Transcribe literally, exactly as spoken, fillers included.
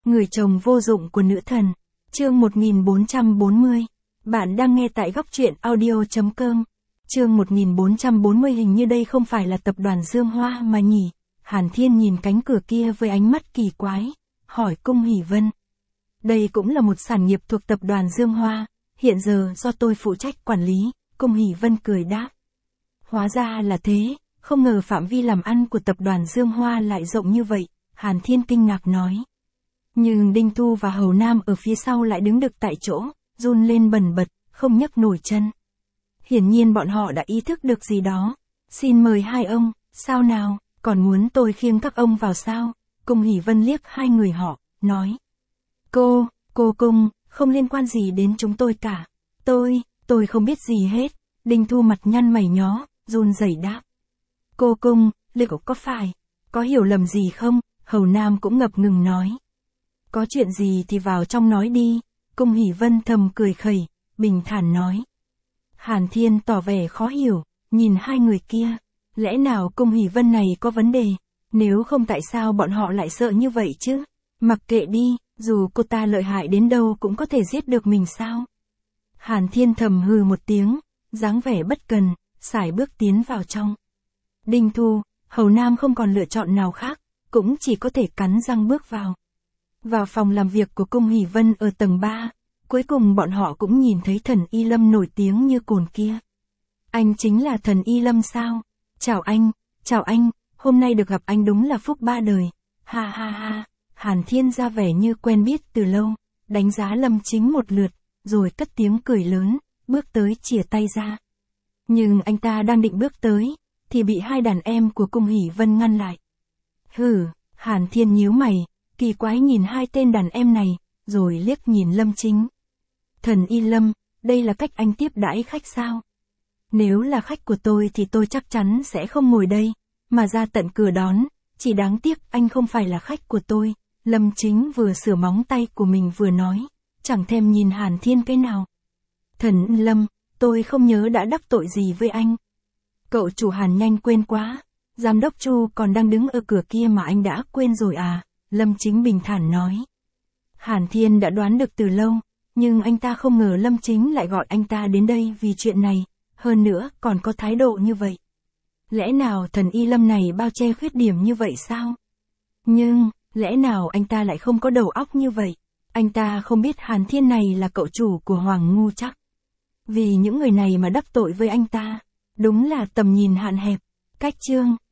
Người chồng vô dụng của nữ thần. Chương một nghìn bốn trăm bốn mươi. Bạn đang nghe tại góc truyện audio chấm com. Chương một nghìn bốn trăm bốn mươi. Hình như đây không phải là tập đoàn Dương Hoa mà nhỉ? Hàn Thiên nhìn cánh cửa kia với ánh mắt kỳ quái, hỏi Cung Hỷ Vân. Đây cũng là một sản nghiệp thuộc tập đoàn Dương Hoa, hiện giờ do tôi phụ trách quản lý, Cung Hỷ Vân cười đáp. Hóa ra là thế, không ngờ phạm vi làm ăn của tập đoàn Dương Hoa lại rộng như vậy, Hàn Thiên kinh ngạc nói. Nhưng Đinh Thu và Hầu Nam ở phía sau lại đứng đực tại chỗ, run lên bần bật, không nhấc nổi chân. Hiển nhiên bọn họ đã ý thức được gì đó. Xin mời hai ông, sao nào, còn muốn tôi khiêng các ông vào sao? Cung Hỷ Vân liếc hai người họ, nói. Cô, cô Cung, không liên quan gì đến chúng tôi cả. Tôi, tôi không biết gì hết. Đinh Thu mặt nhăn mày nhó, run rẩy đáp. Cô Cung, liệu có phải, có hiểu lầm gì không? Hầu Nam cũng ngập ngừng nói. Có chuyện gì thì vào trong nói đi. Cung Hỷ Vân thầm cười khẩy, bình thản nói. Hàn Thiên tỏ vẻ khó hiểu, nhìn hai người kia. Lẽ nào Cung Hỷ Vân này có vấn đề? Nếu không tại sao bọn họ lại sợ như vậy chứ? Mặc kệ đi, dù cô ta lợi hại đến đâu cũng có thể giết được mình sao? Hàn Thiên thầm hừ một tiếng, dáng vẻ bất cần, sải bước tiến vào trong. Đinh Thu, Hầu Nam không còn lựa chọn nào khác, cũng chỉ có thể cắn răng bước vào. Vào phòng làm việc của Cung Hỷ Vân ở tầng ba, cuối cùng bọn họ cũng nhìn thấy thần Y Lâm nổi tiếng như cồn kia. Anh chính là thần Y Lâm sao? Chào anh, chào anh, hôm nay được gặp anh đúng là phúc ba đời. Ha ha ha, Hàn Thiên ra vẻ như quen biết từ lâu, đánh giá Lâm Chính một lượt, rồi cất tiếng cười lớn, bước tới chìa tay ra. Nhưng anh ta đang định bước tới, thì bị hai đàn em của Cung Hỷ Vân ngăn lại. Hừ, Hàn Thiên nhíu mày, kỳ quái nhìn hai tên đàn em này, rồi liếc nhìn Lâm Chính. Thần Y Lâm, đây là cách anh tiếp đãi khách sao? Nếu là khách của tôi thì tôi chắc chắn sẽ không ngồi đây, mà ra tận cửa đón, chỉ đáng tiếc anh không phải là khách của tôi. Lâm Chính vừa sửa móng tay của mình vừa nói, chẳng thèm nhìn Hàn Thiên cái nào. Thần Lâm, tôi không nhớ đã đắc tội gì với anh. Cậu chủ Hàn nhanh quên quá, giám đốc Chu còn đang đứng ở cửa kia mà anh đã quên rồi à? Lâm Chính bình thản nói. Hàn Thiên đã đoán được từ lâu, nhưng anh ta không ngờ Lâm Chính lại gọi anh ta đến đây vì chuyện này, hơn nữa còn có thái độ như vậy. Lẽ nào thần Y Lâm này bao che khuyết điểm như vậy sao? Nhưng, lẽ nào anh ta lại không có đầu óc như vậy? Anh ta không biết Hàn Thiên này là cậu chủ của Hoàng Ngu chắc. Vì những người này mà đắc tội với anh ta, đúng là tầm nhìn hạn hẹp. Cách chương